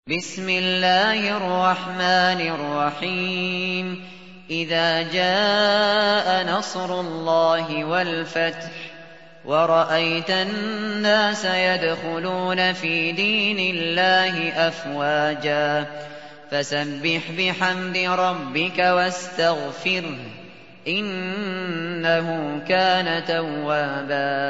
بسم الله الرحمن الرحيم إذا جاء نصر الله والفتح ورأيت الناس يدخلون في دين الله أفواجا فسبح بحمد ربك واستغفره إنه كان توابا